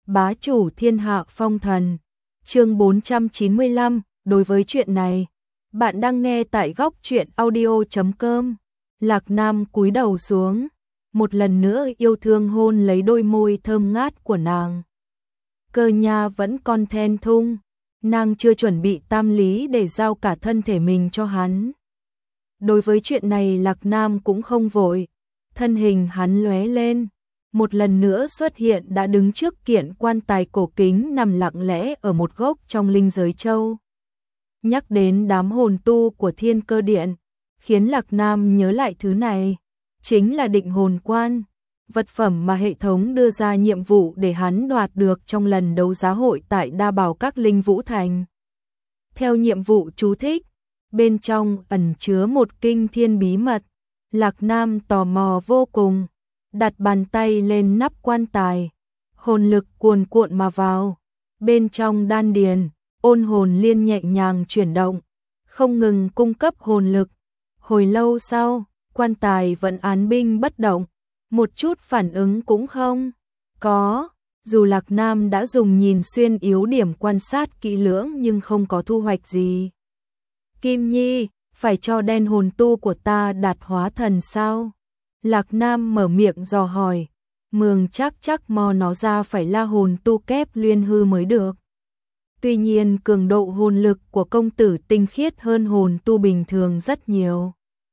bá chủ thiên hạ phong thần. Chương 495, đối với chuyện này, bạn đang nghe tại góc truyện audio.com. Lạc Nam cúi đầu xuống, một lần nữa yêu thương hôn lấy đôi môi thơm ngát của nàng. Cơ nha vẫn còn then thung, nàng chưa chuẩn bị tam lý để giao cả thân thể mình cho hắn. Đối với chuyện này Lạc Nam cũng không vội, thân hình hắn lóe lên, một lần nữa xuất hiện đã đứng trước kiện quan tài cổ kính nằm lặng lẽ ở một gốc trong linh giới châu. Nhắc đến đám hồn tu của Thiên Cơ Điện, khiến Lạc Nam nhớ lại thứ này, chính là định hồn quan, vật phẩm mà hệ thống đưa ra nhiệm vụ để hắn đoạt được trong lần đấu giá hội tại Đa Bảo Các Linh Vũ Thành. Theo nhiệm vụ chú thích, bên trong ẩn chứa một kinh thiên bí mật, Lạc Nam tò mò vô cùng, đặt bàn tay lên nắp quan tài, hồn lực cuồn cuộn mà vào, bên trong đan điền, ôn hồn liên nhẹ nhàng chuyển động, không ngừng cung cấp hồn lực. Hồi lâu sau, quan tài vẫn án binh bất động, một chút phản ứng cũng không có, dù Lạc Nam đã dùng nhìn xuyên yếu điểm quan sát kỹ lưỡng nhưng không có thu hoạch gì. Kim Nhi, phải cho đen hồn tu của ta đạt hóa thần sao? Lạc Nam mở miệng dò hỏi, mường chắc mò nó ra phải la hồn tu kép luyện hư mới được. Tuy nhiên cường độ hồn lực của công tử tinh khiết hơn hồn tu bình thường rất nhiều.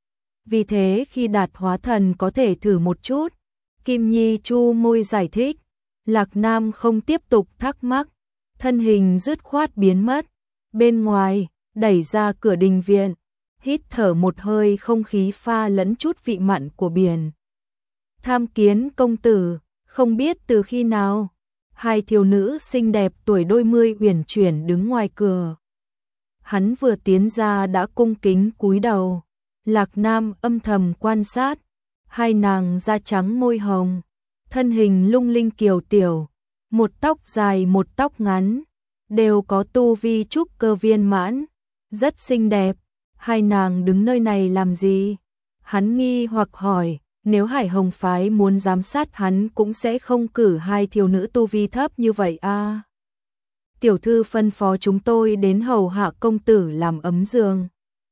Vì thế khi đạt hóa thần có thể thử một chút. Kim Nhi chu môi giải thích. Lạc Nam không tiếp tục thắc mắc, thân hình dứt khoát biến mất. Bên ngoài, đẩy ra cửa đình viện, hít thở một hơi không khí pha lẫn chút vị mặn của biển. Tham kiến công tử, không biết từ khi nào, hai thiếu nữ xinh đẹp tuổi đôi mươi uyển chuyển đứng ngoài cửa. Hắn vừa tiến ra đã cung kính cúi đầu. Lạc Nam âm thầm quan sát, hai nàng da trắng môi hồng, thân hình lung linh kiều tiểu, một tóc dài một tóc ngắn, đều có tu vi trúc cơ viên mãn, rất xinh đẹp. Hai nàng đứng nơi này làm gì? Hắn nghi hoặc hỏi, nếu Hải Hồng phái muốn giám sát hắn cũng sẽ không cử hai thiếu nữ tu vi thấp như vậy à? Tiểu thư phân phó chúng tôi đến hầu hạ công tử làm ấm giường.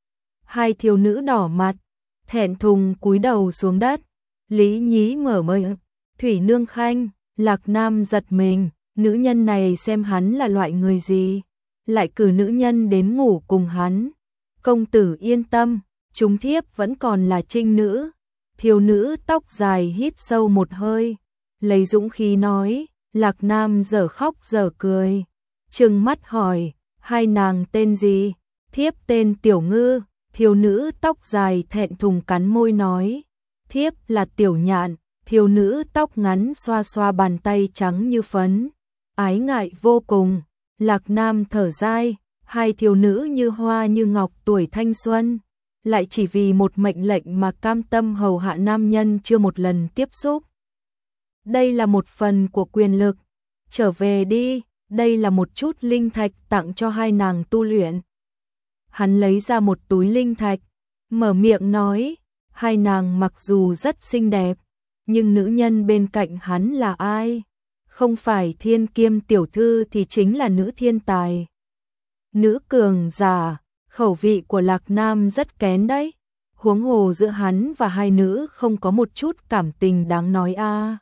Hai thiếu nữ đỏ mặt, thẹn thùng cúi đầu xuống đất. Lý Nhí mở miệng, Thủy Nương Khanh. Lạc Nam giật mình, nữ nhân này xem hắn là loại người gì, lại cử nữ nhân đến ngủ cùng hắn. Công tử yên tâm, chúng thiếp vẫn còn là trinh nữ. Thiếu nữ tóc dài hít sâu một hơi, lấy dũng khí nói. Lạc Nam dở khóc dở cười, trừng mắt hỏi, hai nàng tên gì? Thiếp tên Tiểu Ngư. Thiếu nữ tóc dài thẹn thùng cắn môi nói, thiếp là Tiểu Nhạn. Thiếu nữ tóc ngắn xoa xoa bàn tay trắng như phấn, ái ngại vô cùng. Lạc Nam thở dài, hai thiếu nữ như hoa như ngọc tuổi thanh xuân, lại chỉ vì một mệnh lệnh mà cam tâm hầu hạ nam nhân chưa một lần tiếp xúc. Đây là một phần của quyền lực, trở về đi, đây là một chút linh thạch tặng cho hai nàng tu luyện. Hắn lấy ra một túi linh thạch, mở miệng nói, hai nàng mặc dù rất xinh đẹp, nhưng nữ nhân bên cạnh hắn là ai? Không phải Thiên Kiêm tiểu thư thì chính là nữ thiên tài. Nữ cường giả, khẩu vị của Lạc Nam rất kén đấy. Huống hồ giữa hắn và hai nữ không có một chút cảm tình đáng nói a.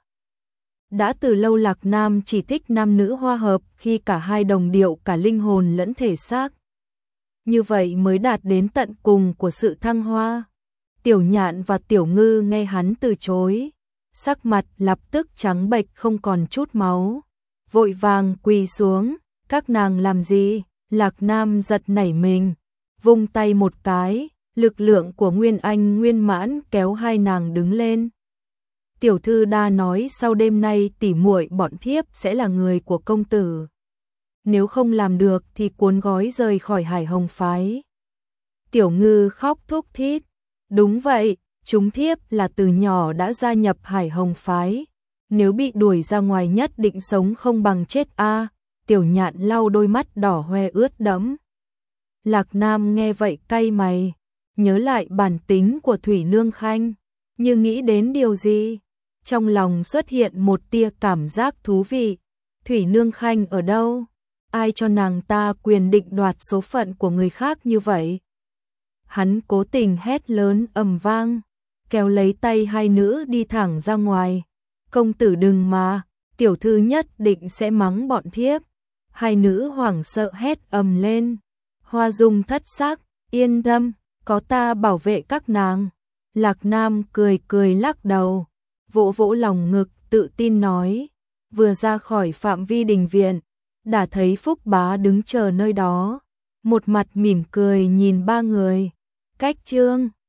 Đã từ lâu Lạc Nam chỉ thích nam nữ hòa hợp khi cả hai đồng điệu cả linh hồn lẫn thể xác. Như vậy mới đạt đến tận cùng của sự thăng hoa. Tiểu Nhạn và Tiểu Ngư nghe hắn từ chối, sắc mặt lập tức trắng bệch không còn chút máu, vội vàng quỳ xuống. Các nàng làm gì? Lạc Nam giật nảy mình, vung tay một cái, lực lượng của Nguyên Anh Nguyên Mãn kéo hai nàng đứng lên. Tiểu thư đã nói sau đêm nay tỉ muội bọn thiếp sẽ là người của công tử. Nếu không làm được thì cuốn gói rời khỏi Hải Hồng phái. Tiểu Ngư khóc thúc thít. Đúng vậy, chúng thiếp là từ nhỏ đã gia nhập Hải Hồng phái. Nếu bị đuổi ra ngoài nhất định sống không bằng chết a. Tiểu Nhạn lau đôi mắt đỏ hoe ướt đẫm. Lạc Nam nghe vậy cay mày, nhớ lại bản tính của Thủy Nương Khanh, như nghĩ đến điều gì, trong lòng xuất hiện một tia cảm giác thú vị. Thủy Nương Khanh ở đâu? Ai cho nàng ta quyền định đoạt số phận của người khác như vậy? Hắn cố tình hét lớn ầm vang, kéo lấy tay hai nữ đi thẳng ra ngoài. Công tử đừng mà, tiểu thư nhất định sẽ mắng bọn thiếp. Hai nữ hoảng sợ hét ầm lên. Hoa Dung thất sắc, yên tâm, có ta bảo vệ các nàng. Lạc Nam cười cười lắc đầu, vỗ vỗ lòng ngực tự tin nói. Vừa ra khỏi phạm vi đình viện, đã thấy Phúc Bá đứng chờ nơi đó, một mặt mỉm cười nhìn ba người. Cách chương